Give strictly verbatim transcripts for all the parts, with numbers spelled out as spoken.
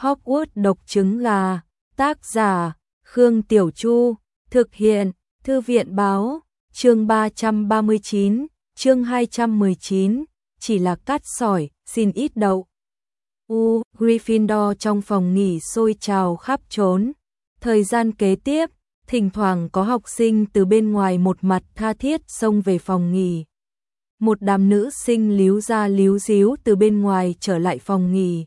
Hogwarts độc trứng gà, tác giả, Khương Tiểu Chu, thực hiện, Thư viện báo, chương ba trăm ba mươi chín, chương hai trăm mười chín, chỉ là cát sỏi, xin ít đậu. U, Gryffindor trong phòng nghỉ sôi trào khắp trốn. Thời gian kế tiếp, thỉnh thoảng có học sinh từ bên ngoài một mặt tha thiết xông về phòng nghỉ. Một đám nữ sinh líu ra líu díu từ bên ngoài trở lại phòng nghỉ.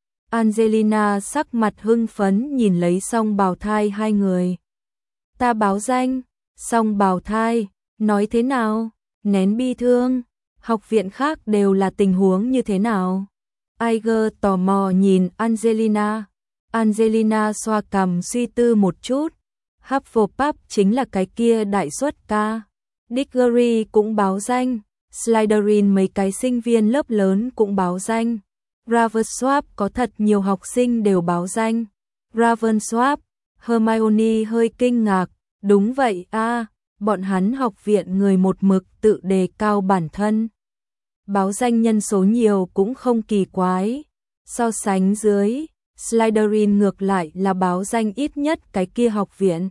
Angelina sắc mặt hưng phấn nhìn lấy Song Bào Thai hai người. Ta báo danh. Song Bào Thai, nói thế nào? Nén bi thương. Học viện khác đều là tình huống như thế nào? Iger tò mò nhìn Angelina. Angelina xoa cằm suy tư một chút. Hufflepuff chính là cái kia đại xuất ca. Diggory cũng báo danh. Slytherin mấy cái sinh viên lớp lớn cũng báo danh. Ravenclaw có thật nhiều học sinh đều báo danh. Ravenclaw, Hermione hơi kinh ngạc. Đúng vậy a, à, bọn hắn học viện người một mực tự đề cao bản thân. Báo danh nhân số nhiều cũng không kỳ quái. So sánh dưới, Slytherin ngược lại là báo danh ít nhất cái kia học viện.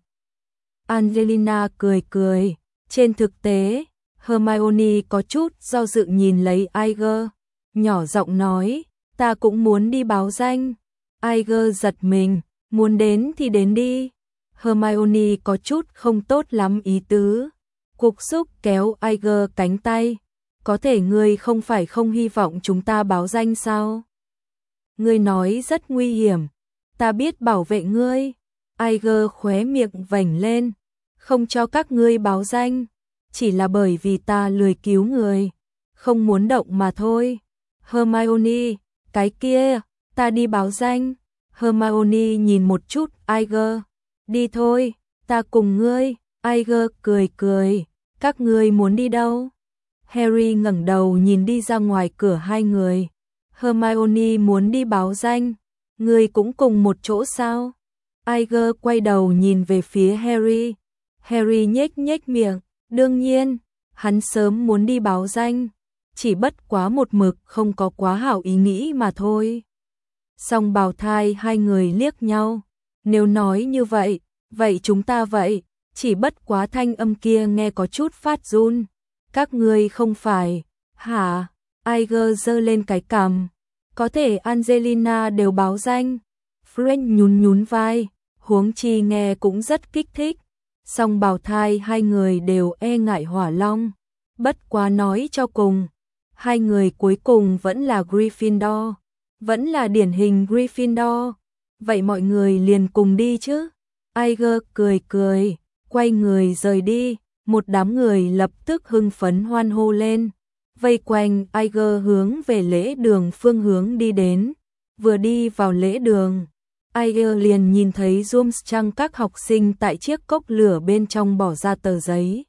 Angelina cười cười. Trên thực tế, Hermione có chút do dự nhìn lấy Iger, nhỏ giọng nói, ta cũng muốn đi báo danh. Iger giật mình, muốn đến thì đến đi. Hermione có chút không tốt lắm ý tứ. Cục xúc kéo Iger cánh tay. Có thể ngươi không phải không hy vọng chúng ta báo danh sao? Ngươi nói rất nguy hiểm. Ta biết bảo vệ ngươi. Iger khóe miệng vểnh lên. Không cho các ngươi báo danh. Chỉ là bởi vì ta lười cứu người. Không muốn động mà thôi. Hermione, cái kia, ta đi báo danh. Hermione nhìn một chút Iger. Đi thôi, ta cùng ngươi. Iger cười cười. Các ngươi muốn đi đâu? Harry ngẩng đầu nhìn đi ra ngoài cửa hai người. Hermione muốn đi báo danh. Ngươi cũng cùng một chỗ sao? Iger quay đầu nhìn về phía Harry. Harry nhếch nhếch miệng. Đương nhiên, hắn sớm muốn đi báo danh. Chỉ bất quá một mực không có quá hảo ý nghĩ mà thôi. Song Bào Thai hai người liếc nhau. Nếu nói như vậy, vậy chúng ta vậy. Chỉ bất quá thanh âm kia nghe có chút phát run. Các ngươi không phải, hả? Iger giơ lên cái cằm. Có thể Angelina đều báo danh. Fred nhún nhún vai, huống chi nghe cũng rất kích thích. Song Bào Thai hai người đều e ngại Hỏa Long. Bất quá nói cho cùng, hai người cuối cùng vẫn là Gryffindor. Vẫn là điển hình Gryffindor. Vậy mọi người liền cùng đi chứ? Iger cười cười, quay người rời đi. Một đám người lập tức hưng phấn hoan hô lên. Vây quanh Iger hướng về lễ đường phương hướng đi đến. Vừa đi vào lễ đường, Iger liền nhìn thấy Durmstrang các học sinh tại chiếc cốc lửa bên trong bỏ ra tờ giấy.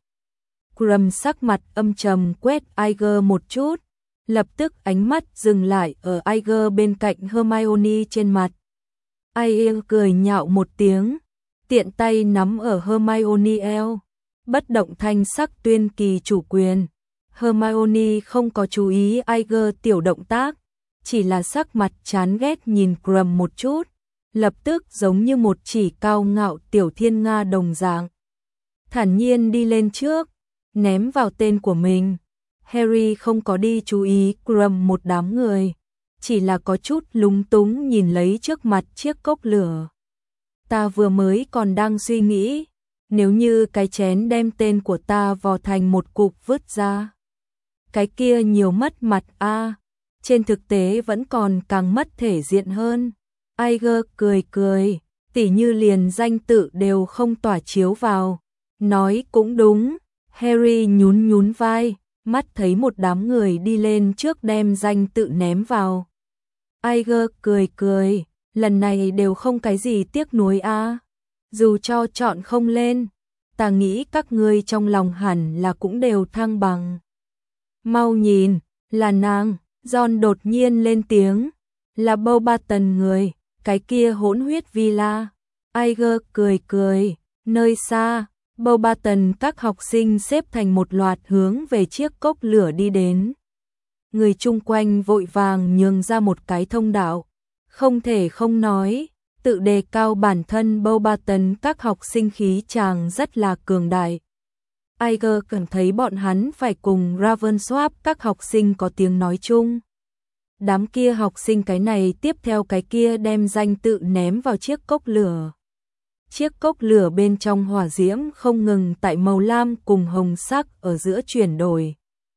Krum sắc mặt âm trầm quét Iger một chút. Lập tức ánh mắt dừng lại ở Iger bên cạnh Hermione trên mặt. Iger cười nhạo một tiếng, tiện tay nắm ở Hermione eo. Bất động thanh sắc tuyên kỳ chủ quyền. Hermione không có chú ý Iger tiểu động tác, chỉ là sắc mặt chán ghét nhìn Krum một chút, lập tức giống như một chỉ cao ngạo tiểu thiên nga đồng dạng. Thản nhiên đi lên trước, ném vào tên của mình. Harry không có đi chú ý Krum một đám người, chỉ là có chút lúng túng nhìn lấy trước mặt chiếc cốc lửa. Ta vừa mới còn đang suy nghĩ, nếu như cái chén đem tên của ta vò thành một cục vứt ra, cái kia nhiều mất mặt a, à. Trên thực tế vẫn còn càng mất thể diện hơn. Iger cười cười, tỉ như liền danh tự đều không tỏa chiếu vào. Nói cũng đúng. Harry nhún nhún vai, mắt thấy một đám người đi lên trước đem danh tự ném vào. Iger cười cười, lần này đều không cái gì tiếc nuối a. À. Dù cho chọn không lên, ta nghĩ các ngươi trong lòng hẳn là cũng đều thăng bằng. Mau nhìn, là nàng. Ron đột nhiên lên tiếng. Là Beauxbaton người, cái kia hỗn huyết villa. Iger cười cười, nơi xa, Beauxbaton các học sinh xếp thành một loạt hướng về chiếc cốc lửa đi đến. Người chung quanh vội vàng nhường ra một cái thông đạo. Không thể không nói, tự đề cao bản thân Beauxbaton các học sinh khí chàng rất là cường đại. Iger cảm thấy bọn hắn phải cùng Ravensworth các học sinh có tiếng nói chung. Đám kia học sinh cái này tiếp theo cái kia đem danh tự ném vào chiếc cốc lửa. Chiếc cốc lửa bên trong hỏa diễm không ngừng tại màu lam cùng hồng sắc ở giữa chuyển đổi.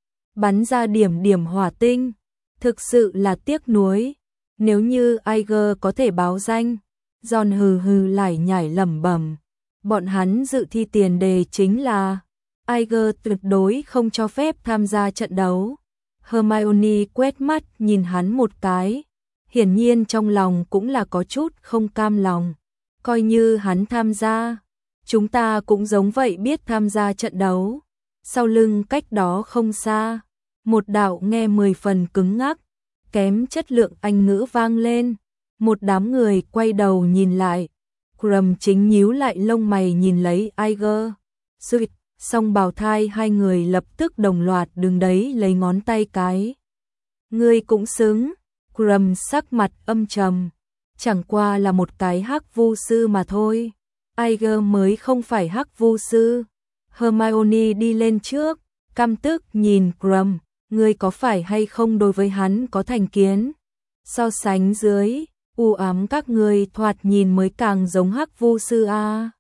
Bắn ra điểm điểm hỏa tinh. Thực sự là tiếc nuối. Nếu như Iger có thể báo danh. John hừ hừ lải nhải lẩm bẩm. Bọn hắn dự thi tiền đề chính là Iger tuyệt đối không cho phép tham gia trận đấu. Hermione quét mắt nhìn hắn một cái. Hiển nhiên trong lòng cũng là có chút không cam lòng. Coi như hắn tham gia, chúng ta cũng giống vậy biết tham gia trận đấu. Sau lưng cách đó không xa, một đạo nghe mười phần cứng ngắc, kém chất lượng Anh ngữ vang lên. Một đám người quay đầu nhìn lại. Crumb chính nhíu lại lông mày nhìn lấy Iger. Sweet, song bào thai hai người lập tức đồng loạt đứng đấy lấy ngón tay cái. Ngươi cũng xứng. Crumb sắc mặt âm trầm. Chẳng qua là một cái hắc vu sư mà thôi. Iger mới không phải hắc vu sư. Hermione đi lên trước, căm tức nhìn Crumb, ngươi có phải hay không đối với hắn có thành kiến? So sánh dưới, u ám các ngươi thoạt nhìn mới càng giống hắc vu sư a. À.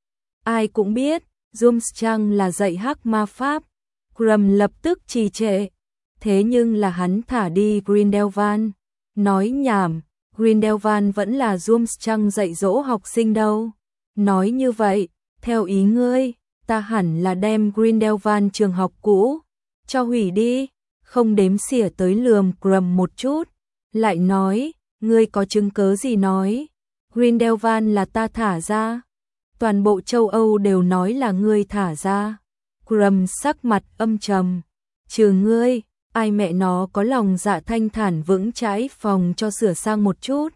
Ai cũng biết, Durmstrang là dạy hắc ma pháp. Crumb lập tức trì trệ. Thế nhưng là hắn thả đi Grindelwald. Nói nhảm. Grindelwald vẫn là Durmstrang dạy dỗ học sinh đâu. Nói như vậy, theo ý ngươi, ta hẳn là đem Grindelwald trường học cũ cho hủy đi, không đếm xỉa tới lườm Crumb một chút, lại nói, ngươi có chứng cứ gì nói? Grindelwald là ta thả ra. Toàn bộ châu Âu đều nói là ngươi thả ra. Crumb sắc mặt âm trầm, trừ ngươi, ai mẹ nó có lòng dạ thanh thản vững chãi phòng cho sửa sang một chút.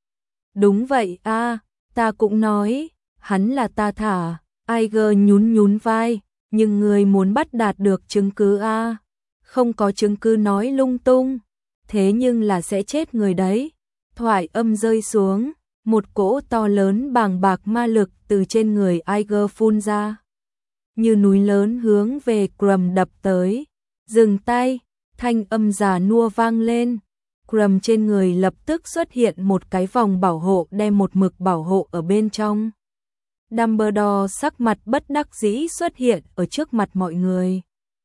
Đúng vậy a, à, ta cũng nói, hắn là ta thả. Iger nhún nhún vai, nhưng ngươi muốn bắt đạt được chứng cứ a, à. Không có chứng cứ nói lung tung, thế nhưng là sẽ chết người đấy. Thoại âm rơi xuống, một cỗ to lớn bàng bạc ma lực từ trên người Iger phun ra. Như núi lớn hướng về Crumb đập tới. Dừng tay, thanh âm già nua vang lên. Crumb trên người lập tức xuất hiện một cái vòng bảo hộ đem một mực bảo hộ ở bên trong. Dumbledore sắc mặt bất đắc dĩ xuất hiện ở trước mặt mọi người.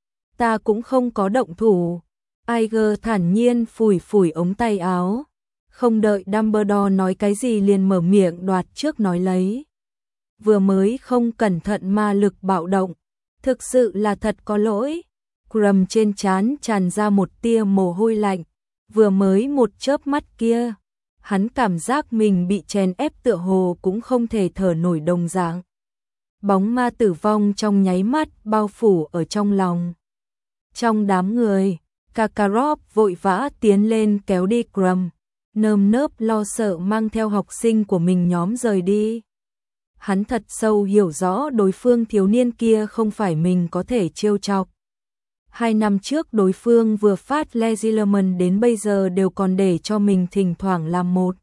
Ta cũng không có động thủ. Iger thản nhiên phủi phủi ống tay áo. Không đợi Dumbledore nói cái gì liền mở miệng đoạt trước nói lấy. Vừa mới không cẩn thận ma lực bạo động. Thực sự là thật có lỗi. Crumb trên trán tràn ra một tia mồ hôi lạnh. Vừa mới một chớp mắt kia, hắn cảm giác mình bị chèn ép tựa hồ cũng không thể thở nổi đồng dạng. Bóng ma tử vong trong nháy mắt bao phủ ở trong lòng. Trong đám người, Karkaroff vội vã tiến lên kéo đi Crumb, nơm nớp lo sợ mang theo học sinh của mình nhóm rời đi. Hắn thật sâu hiểu rõ đối phương thiếu niên kia không phải mình có thể trêu chọc. Hai năm trước đối phương vừa phát Legilimens đến bây giờ đều còn để cho mình thỉnh thoảng làm một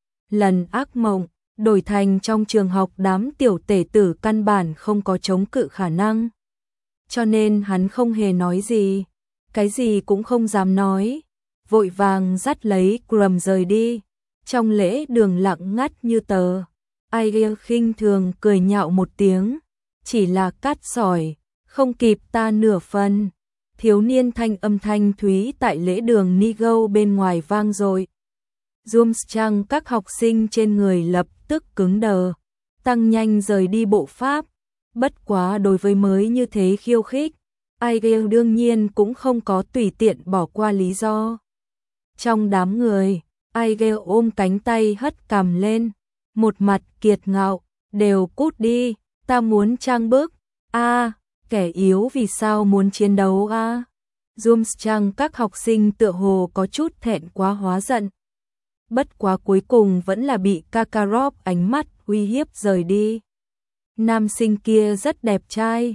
lần ác mộng, đổi thành trong trường học đám tiểu tể tử căn bản không có chống cự khả năng. Cho nên hắn không hề nói gì, cái gì cũng không dám nói, vội vàng dắt lấy Crumb rời đi. Trong lễ đường lặng ngắt như tờ, Iger khinh thường cười nhạo một tiếng, chỉ là cát sỏi, không kịp ta nửa phần. Thiếu niên thanh âm thanh thúy tại lễ đường Nigo bên ngoài vang dội. Durmstrang các học sinh trên người lập tức cứng đờ, tăng nhanh rời đi bộ pháp. Bất quá đối với mới như thế khiêu khích, Iger đương nhiên cũng không có tùy tiện bỏ qua lý do. Trong đám người, Iger ôm cánh tay hất cằm lên, một mặt kiệt ngạo, đều cút đi, ta muốn trang bức. A, kẻ yếu vì sao muốn chiến đấu a? À? Durmstrang các học sinh tựa hồ có chút thẹn quá hóa giận. Bất quá cuối cùng vẫn là bị Karkaroff ánh mắt uy hiếp rời đi. Nam sinh kia rất đẹp trai.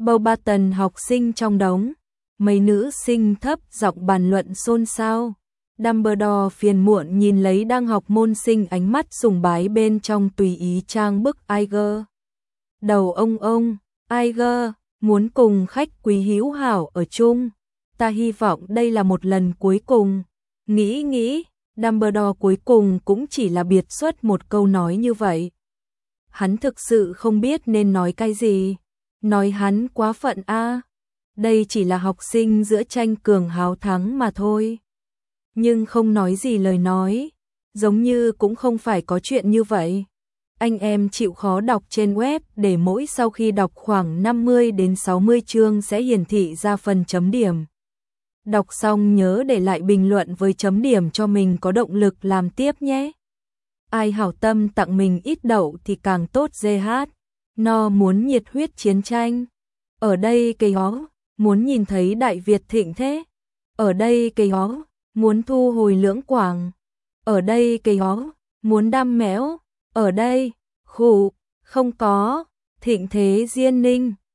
Beauxbaton học sinh trong đống, mấy nữ sinh thấp giọng bàn luận xôn xao. Dumbledore phiền muộn nhìn lấy đang học môn sinh ánh mắt sùng bái bên trong tùy ý trang bức Iger. Đầu ông ông, Iger, muốn cùng khách quý hữu hảo ở chung. Ta hy vọng đây là một lần cuối cùng. Nghĩ nghĩ, Dumbledore cuối cùng cũng chỉ là biệt xuất một câu nói như vậy. Hắn thực sự không biết nên nói cái gì. Nói hắn quá phận a. Đây chỉ là học sinh giữa tranh cường hào thắng mà thôi. Nhưng không nói gì lời nói, giống như cũng không phải có chuyện như vậy. Anh em chịu khó đọc trên web để mỗi sau khi đọc khoảng năm mươi đến sáu mươi chương sẽ hiển thị ra phần chấm điểm. Đọc xong nhớ để lại bình luận với chấm điểm cho mình có động lực làm tiếp nhé. Ai hảo tâm tặng mình ít đậu thì càng tốt giê hát. No muốn nhiệt huyết chiến tranh. Ở đây cây hó, muốn nhìn thấy Đại Việt thịnh thế. Ở đây cây hó, muốn thu hồi Lưỡng Quảng. Ở đây cây hó, muốn đam méo. Ở đây, khủ, không có, thịnh thế Diên Ninh.